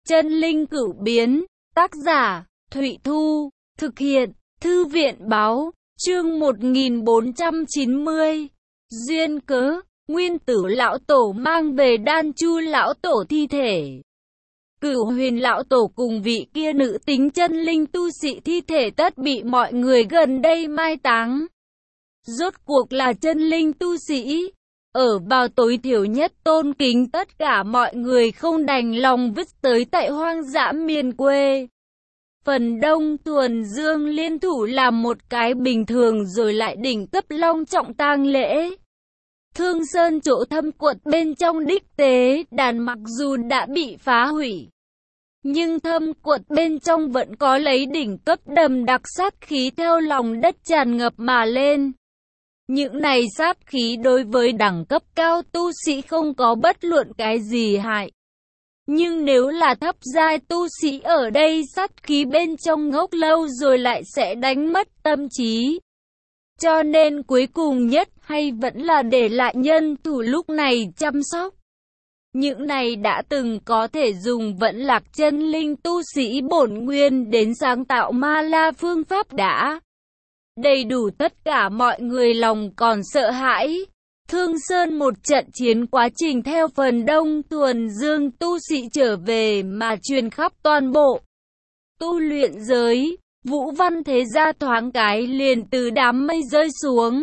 Chân linh cửu biến, tác giả, Thụy Thu, thực hiện, Thư viện báo, chương 1490. Duyên cớ, Nguyên Tử lão tổ mang về Đan Chu lão tổ thi thể. Cửu Huyền lão tổ cùng vị kia nữ tính chân linh tu sĩ thi thể tất bị mọi người gần đây mai táng. Rốt cuộc là chân linh tu sĩ, ở vào tối thiểu nhất tôn kính tất cả mọi người không đành lòng vứt tới tại hoang dã miền quê. Phần đông Thuần Dương liên thủ làm một cái bình thường rồi lại đỉnh cấp long trọng tang lễ. Thương Sơn chỗ thâm quật bên trong đích tế đàn mặc dù đã bị phá hủy, nhưng thâm quật bên trong vẫn có lấy đỉnh cấp đầm đặc sát khí theo lòng đất tràn ngập mà lên. Những này sát khí đối với đẳng cấp cao tu sĩ không có bất luận cái gì hại. Nhưng nếu là thấp giai tu sĩ ở đây sát khí bên trong ngốc lâu rồi lại sẽ đánh mất tâm trí. Cho nên cuối cùng nhất hay vẫn là để lại nhân thủ lúc này chăm sóc. Những này đã từng có thể dùng vẫn lạc chân linh tu sĩ bổn nguyên đến sáng tạo ma la phương pháp đã đầy đủ, tất cả mọi người lòng còn sợ hãi. Thương Sơn một trận chiến quá trình theo phần đông Thuần Dương tu sĩ trở về mà truyền khắp toàn bộ tu luyện giới. Vũ Văn Thế Gia thoáng cái liền từ đám mây rơi xuống.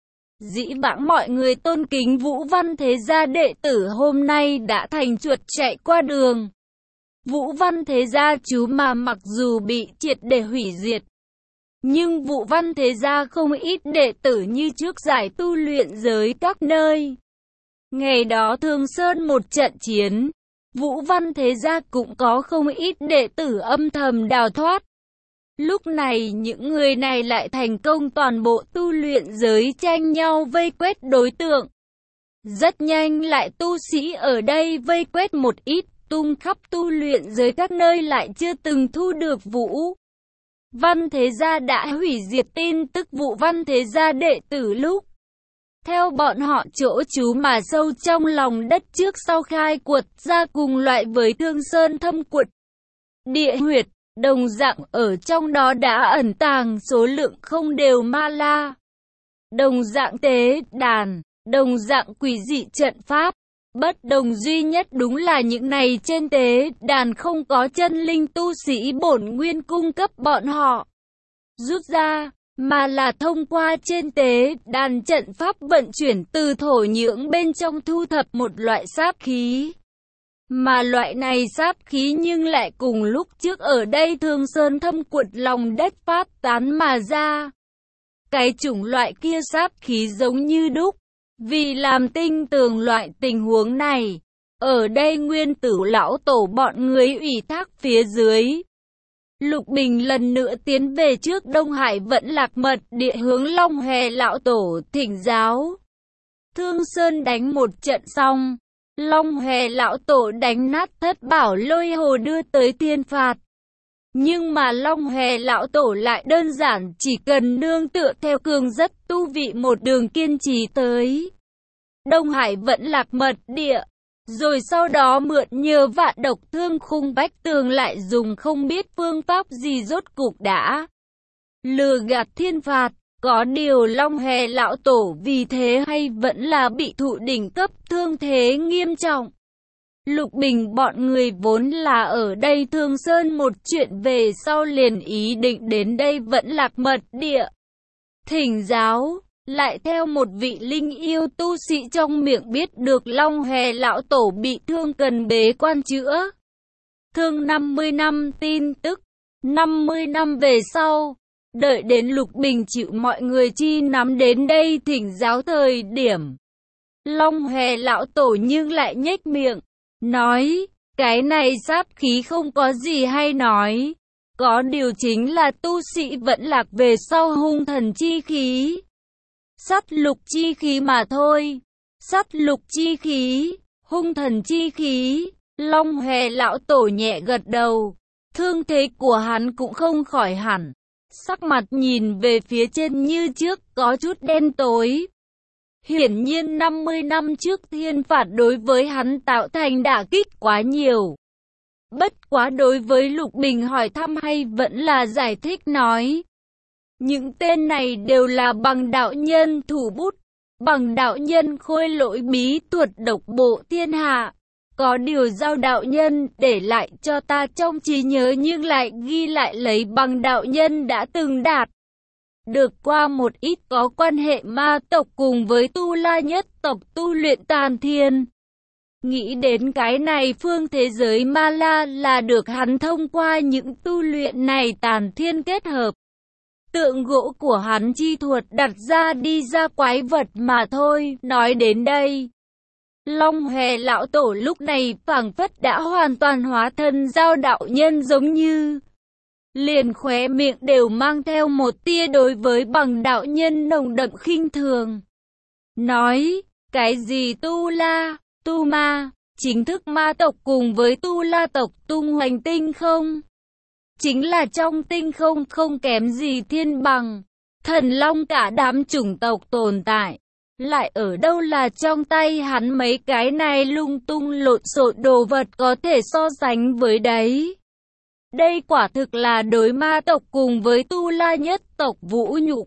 Dĩ vãng mọi người tôn kính Vũ Văn Thế Gia đệ tử hôm nay đã thành chuột chạy qua đường. Vũ Văn Thế Gia chú mà mặc dù bị triệt để hủy diệt, nhưng Vũ Văn Thế Gia không ít đệ tử như trước giải tu luyện giới các nơi. Ngày đó Thương Sơn một trận chiến, Vũ Văn Thế Gia cũng có không ít đệ tử âm thầm đào thoát. Lúc này những người này lại thành công toàn bộ tu luyện giới tranh nhau vây quét đối tượng. Rất nhanh lại tu sĩ ở đây vây quét một ít, tung khắp tu luyện giới các nơi lại chưa từng thu được Vũ Văn Thế Gia đã hủy diệt tin tức Vũ Văn Thế Gia đệ tử lúc theo bọn họ chỗ trú mà sâu trong lòng đất trước sau khai quật ra cùng loại với Thương Sơn thâm quật địa huyệt. Đồng dạng ở trong đó đã ẩn tàng số lượng không đều ma la, đồng dạng tế đàn, đồng dạng quỷ dị trận pháp. Bất đồng duy nhất đúng là những này trên tế đàn không có chân linh tu sĩ bổn nguyên cung cấp bọn họ rút ra, mà là thông qua trên tế đàn trận pháp vận chuyển từ thổ nhưỡng bên trong thu thập một loại sát khí. Mà loại này sát khí nhưng lại cùng lúc trước ở đây Thương Sơn thâm quật lòng đất phát tán mà ra. Cái chủng loại kia sát khí giống như đúc. Vì làm tinh tường loại tình huống này, ở đây Nguyên Tử lão tổ bọn người ủy thác phía dưới. Lục Bình lần nữa tiến về trước Đông Hải Vẫn Lạc Mật địa hướng Long Hòe lão tổ thỉnh giáo. Thương Sơn đánh một trận xong, Long Hòe lão tổ đánh nát Thất Bảo Lôi Hồ đưa tới thiên phạt. Nhưng mà Long Hòe lão tổ lại đơn giản chỉ cần nương tựa theo cường rất tu vị một đường kiên trì tới Đông Hải Vẫn Lạc Mật địa, rồi sau đó mượn nhờ Vạn Độc Thương Khung Bách Tường lại dùng không biết phương pháp gì rốt cục đã lừa gạt thiên phạt. Có điều Long Hòe lão tổ vì thế hay vẫn là bị thụ đỉnh cấp thương thế nghiêm trọng. Lục Bình bọn người vốn là ở đây Thương Sơn một chuyện về sau liền ý định đến đây Vẫn Lạc Mật địa thỉnh giáo, lại theo một vị linh yêu tu sĩ trong miệng biết được Long Hòe lão tổ bị thương cần bế quan chữa thương 50 năm tin tức. 50 năm về sau, đợi đến Lục Bình chịu mọi người chi nắm đến đây thỉnh giáo thời điểm, Long Hòe lão tổ nhưng lại nhếch miệng nói, cái này sát khí không có gì hay nói, có điều chính là tu sĩ vẫn lạc về sau hung thần chi khí, sát lục chi khí mà thôi. Sát lục chi khí, hung thần chi khí. Long Hòe lão tổ nhẹ gật đầu, thương thế của hắn cũng không khỏi hẳn, sắc mặt nhìn về phía trên như trước có chút đen tối. Hiển nhiên 50 năm trước thiên phạt đối với hắn tạo thành đả kích quá nhiều. Bất quá đối với Lục Bình hỏi thăm hay vẫn là giải thích nói. Những tên này đều là Bằng đạo nhân thủ bút. Bằng đạo nhân khôi lỗi bí thuật độc bộ thiên hạ. Có điều Giao đạo nhân để lại cho ta trong trí nhớ nhưng lại ghi lại lấy Bằng đạo nhân đã từng đạt được qua một ít có quan hệ ma tộc cùng với Tu La nhất tộc tu luyện tàn thiên. Nghĩ đến cái này phương thế giới ma la là được hắn thông qua những tu luyện này tàn thiên kết hợp. Tượng gỗ của hắn chi thuật đặt ra đi ra quái vật mà thôi. Nói đến đây, Long Hòe lão tổ lúc này phảng phất đã hoàn toàn hóa thân Giao đạo nhân giống như. Liền khóe miệng đều mang theo một tia đối với Bằng đạo nhân nồng đậm khinh thường. Nói, cái gì Tu La, Tu Ma, chính thức ma tộc cùng với Tu La tộc tung hoành tinh không? Chính là trong tinh không không kém gì thiên bằng, thần long cả đám chủng tộc tồn tại. Lại ở đâu là trong tay hắn mấy cái này lung tung lộn xộn đồ vật có thể so sánh với đấy. Đây quả thực là đối ma tộc cùng với Tu La nhất tộc vũ nhục.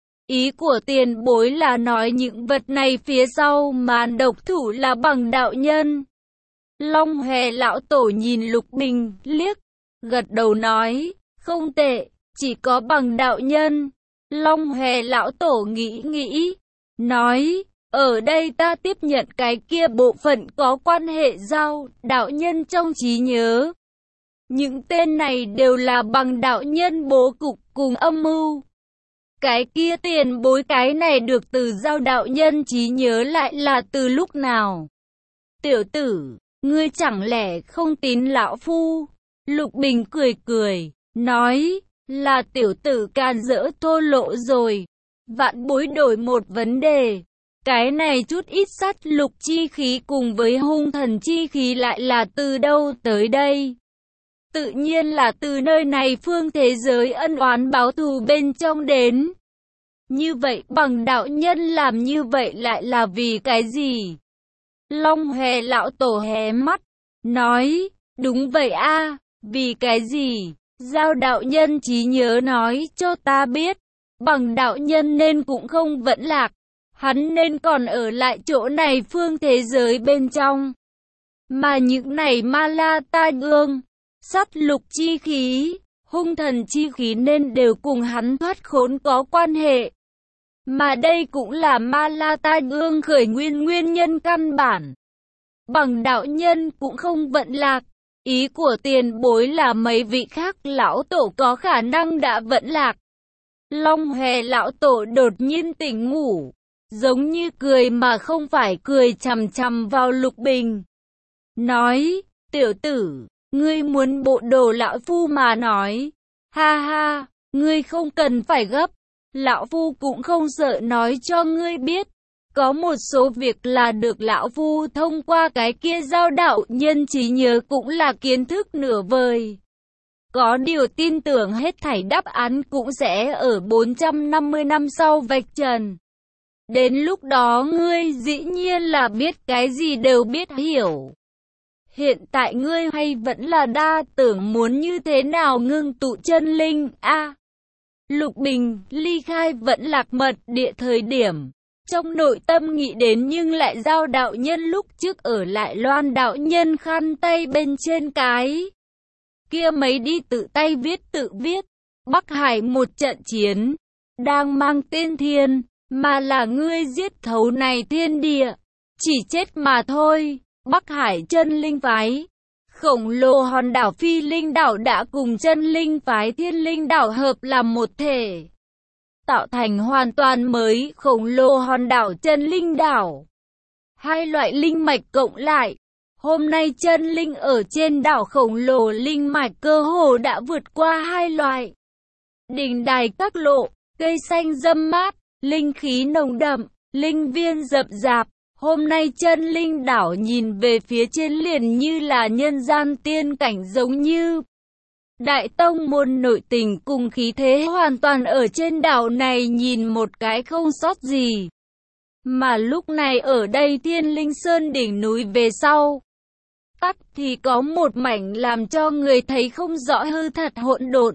Ý của tiền bối là nói những vật này phía sau màn độc thủ là Bằng đạo nhân. Long Hòe lão tổ nhìn Lục Bình liếc, gật đầu nói, không tệ, chỉ có Bằng đạo nhân. Long Hòe lão tổ nghĩ, nói, ở đây ta tiếp nhận cái kia bộ phận có quan hệ Giao đạo nhân trong trí nhớ. Những tên này đều là Bằng đạo nhân bố cục cùng âm mưu. Cái kia tiền bối cái này được từ Giao đạo nhân trí nhớ lại là từ lúc nào? Tiểu tử, ngươi chẳng lẽ không tín lão phu? Lục Bình cười, nói, là tiểu tử can dỡ thô lộ rồi. Vạn bối đổi một vấn đề. Cái này chút ít sát lục chi khí cùng với hung thần chi khí lại là từ đâu tới đây? Tự nhiên là từ nơi này phương thế giới ân oán báo thù bên trong đến. Như vậy Bằng đạo nhân làm như vậy lại là vì cái gì? Long Hòe lão tổ hé mắt, nói, đúng vậy a, vì cái gì? Giao đạo nhân trí nhớ nói cho ta biết, Bằng đạo nhân nên cũng không vẫn lạc, hắn nên còn ở lại chỗ này phương thế giới bên trong. Mà những này ma la tai ương, sát lục chi khí, hung thần chi khí nên đều cùng hắn thoát khốn có quan hệ. Mà đây cũng là ma la tai ương khởi nguyên nhân căn bản. Bằng đạo nhân cũng không vận lạc. Ý của tiền bối là mấy vị khác lão tổ có khả năng đã vận lạc. Long Hòe lão tổ đột nhiên tỉnh ngủ, giống như cười mà không phải cười chằm chằm vào Lục Bình. Nói, tiểu tử, ngươi muốn bộ đồ lão phu mà nói. Ha ha, ngươi không cần phải gấp. Lão phu cũng không sợ nói cho ngươi biết. Có một số việc là được lão phu thông qua cái kia Giao đạo nhân trí nhớ cũng là kiến thức nửa vời. Có điều tin tưởng hết thảy đáp án cũng sẽ ở 450 năm sau vạch trần. Đến lúc đó ngươi dĩ nhiên là biết cái gì đều biết hiểu. Hiện tại ngươi hay vẫn là đa tưởng muốn như thế nào ngưng tụ chân linh a? Lục Bình ly khai Vẫn Lạc Mật Địa thời điểm, trong nội tâm nghĩ đến nhưng lại Giao đạo nhân lúc trước ở lại Loan đạo nhân khăn tay bên trên cái kia mấy đi tự tay tự viết. Bắc Hải một trận chiến, đang mang tên thiên, mà là ngươi giết thấu này thiên địa, chỉ chết mà thôi. Bắc Hải chân linh phái, khổng lồ hòn đảo Phi Linh đảo đã cùng chân linh phái Thiên Linh đảo hợp làm một thể, tạo thành hoàn toàn mới khổng lồ hòn đảo Chân Linh đảo. Hai loại linh mạch cộng lại, hôm nay chân linh ở trên đảo khổng lồ linh mạch cơ hồ đã vượt qua hai loại. Đỉnh đài các lộ, cây xanh râm mát, linh khí nồng đậm, linh viên rậm rạp. Hôm nay chân linh đảo nhìn về phía trên liền như là nhân gian tiên cảnh giống như. Đại tông môn nội tình cùng khí thế hoàn toàn ở trên đảo này nhìn một cái không sót gì. Mà lúc này ở đây Thiên Linh Sơn đỉnh núi về sau, tắc thì có một mảnh làm cho người thấy không rõ hư thật hỗn độn.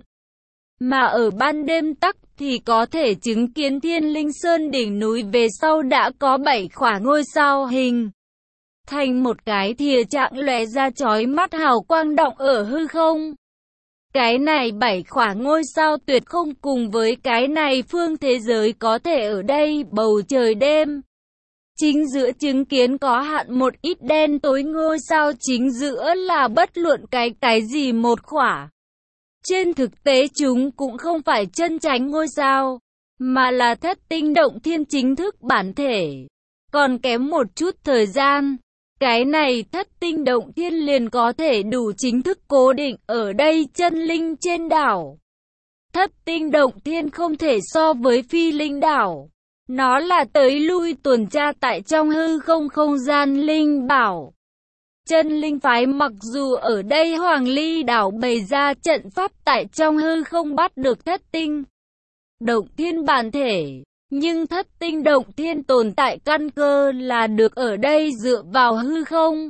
Mà ở ban đêm tắc thì có thể chứng kiến Thiên Linh Sơn đỉnh núi về sau đã có 7 khỏa ngôi sao hình thành một cái thìa trạng lóe ra chói mắt hào quang động ở hư không. Cái này 7 khỏa ngôi sao tuyệt không cùng với cái này phương thế giới có thể ở đây bầu trời đêm. Chính giữa chứng kiến có hạn một ít đen tối ngôi sao chính giữa là bất luận cái gì một khỏa. Trên thực tế chúng cũng không phải chân chánh ngôi sao, mà là thất tinh động thiên chính thức bản thể. Còn kém một chút thời gian, cái này thất tinh động thiên liền có thể đủ chính thức cố định ở đây chân linh trên đảo. Thất tinh động thiên không thể so với phi linh đảo. Nó là tới lui tuần tra tại trong hư không không gian linh bảo. Chân linh phái mặc dù ở đây Hoàng Ly đảo bày ra trận pháp tại trong hư không bắt được thất tinh động thiên bản thể, nhưng thất tinh động thiên tồn tại căn cơ là được ở đây dựa vào hư không.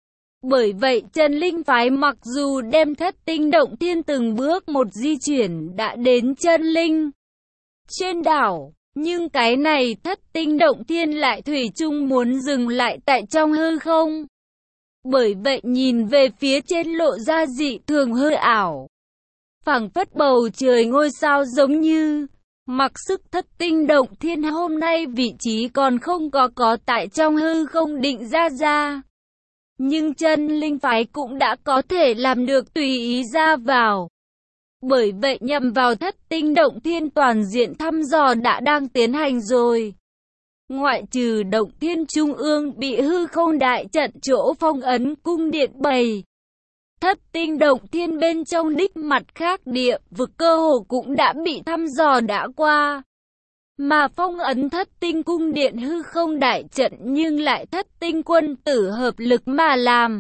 Bởi vậy chân linh phái mặc dù đem thất tinh động thiên từng bước một di chuyển đã đến chân linh trên đảo, nhưng cái này thất tinh động thiên lại thủy chung muốn dừng lại tại trong hư không. Bởi vậy nhìn về phía trên lộ ra dị thường hư ảo. Phảng phất bầu trời ngôi sao giống như mặc sức thất tinh động thiên hôm nay vị trí còn không có tại trong hư không định ra. Nhưng chân linh phái cũng đã có thể làm được tùy ý ra vào. Bởi vậy nhằm vào thất tinh động thiên toàn diện thăm dò đã đang tiến hành rồi. Ngoại trừ động thiên trung ương bị hư không đại trận chỗ phong ấn cung điện bày. Thất tinh động thiên bên trong đích mặt khác địa vực cơ hồ cũng đã bị thăm dò đã qua. Mà phong ấn thất tinh cung điện hư không đại trận nhưng lại thất tinh quân tử hợp lực mà làm.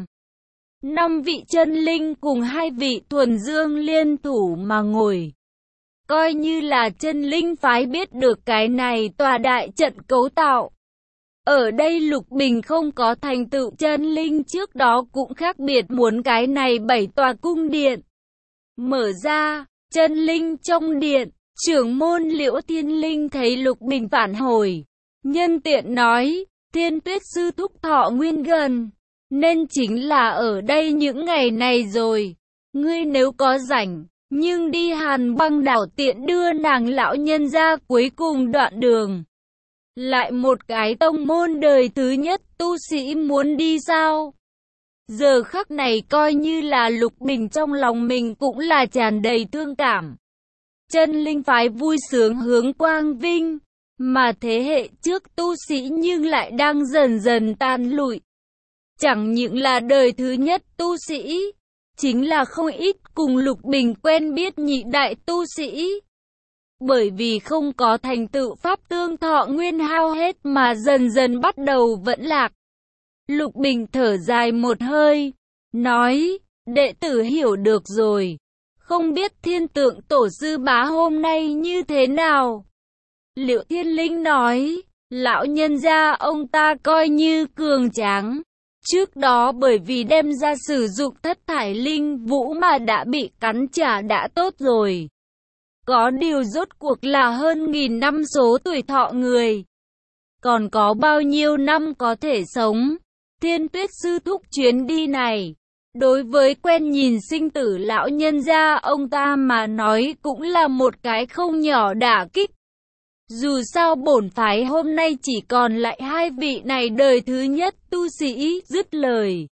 5 vị chân linh cùng 2 vị thuần dương liên thủ mà ngồi. Coi như là chân linh phái biết được cái này tòa đại trận cấu tạo. Ở đây Lục Bình không có thành tựu chân linh trước đó cũng khác biệt muốn cái này 7 tòa cung điện. Mở ra, chân linh trong điện, trưởng môn Liễu Thiên Linh thấy Lục Bình phản hồi. Nhân tiện nói, Thiên Tuyết sư thúc thọ nguyên gần, nên chính là ở đây những ngày này rồi. Ngươi nếu có rảnh, nhưng đi Hàn Băng đảo tiện đưa nàng lão nhân ra cuối cùng đoạn đường. Lại một cái tông môn đời thứ nhất tu sĩ muốn đi sao? Giờ khắc này coi như là Lục Bình trong lòng mình cũng là tràn đầy thương cảm. Chân linh phái vui sướng hướng quang vinh, mà thế hệ trước tu sĩ nhưng lại đang dần dần tan lụi. Chẳng những là đời thứ nhất tu sĩ, chính là không ít cùng Lục Bình quen biết nhị đại tu sĩ. Bởi vì không có thành tựu pháp tương thọ nguyên hao hết mà dần dần bắt đầu vẫn lạc. Lục Bình thở dài một hơi, nói, đệ tử hiểu được rồi. Không biết Thiên Tượng tổ sư bá hôm nay như thế nào? Liễu Thiên Linh nói, lão nhân gia ông ta coi như cường tráng. Trước đó bởi vì đem ra sử dụng thất thải linh vũ mà đã bị cắn trả đã tốt rồi. Có điều rốt cuộc là hơn 1000 năm số tuổi thọ người. Còn có bao nhiêu năm có thể sống? Thiên Tuyết sư thúc chuyến đi này, đối với quen nhìn sinh tử lão nhân gia ông ta mà nói cũng là một cái không nhỏ đả kích. Dù sao bổn phái hôm nay chỉ còn lại 2 vị này đời thứ nhất tu sĩ. Dứt lời,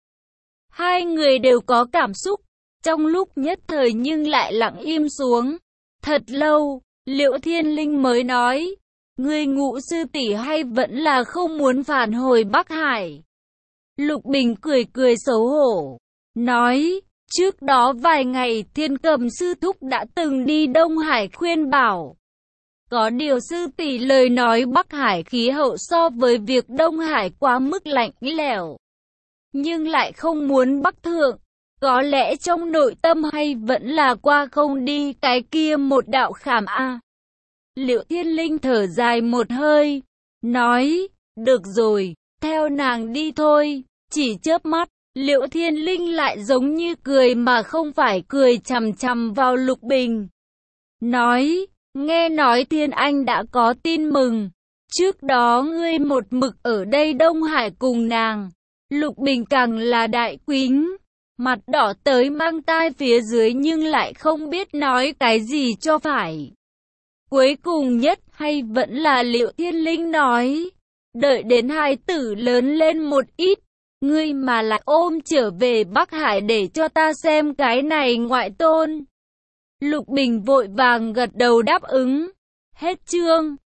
2 người đều có cảm xúc, trong lúc nhất thời nhưng lại lặng im xuống. Thật lâu, Liễu Thiên Linh mới nói, ngươi Ngũ sư tỷ hay vẫn là không muốn phản hồi Bắc Hải? Lục Bình cười cười xấu hổ, nói, trước đó vài ngày Thiên Cầm sư thúc đã từng đi Đông Hải khuyên bảo. Có điều sư tỷ lời nói Bắc Hải khí hậu so với việc Đông Hải quá mức lạnh lẽo, nhưng lại không muốn Bắc thượng. Có lẽ trong nội tâm hay vẫn là qua không đi cái kia một đạo khảm a. Liễu Thiên Linh thở dài một hơi, nói, được rồi, theo nàng đi thôi, chỉ chớp mắt. Liễu Thiên Linh lại giống như cười mà không phải cười, chằm chằm vào Lục Bình. Nói, nghe nói Thiên Anh đã có tin mừng. Trước đó ngươi một mực ở đây Đông Hải cùng nàng. Lục Bình càng là đại quính, mặt đỏ tới mang tai phía dưới nhưng lại không biết nói cái gì cho phải. Cuối cùng nhất hay vẫn là Liễu Thiên Linh nói, đợi đến hai tử lớn lên một ít, ngươi mà lại ôm trở về Bắc Hải để cho ta xem cái này ngoại tôn. Lục Bình vội vàng gật đầu đáp ứng. Hết chương.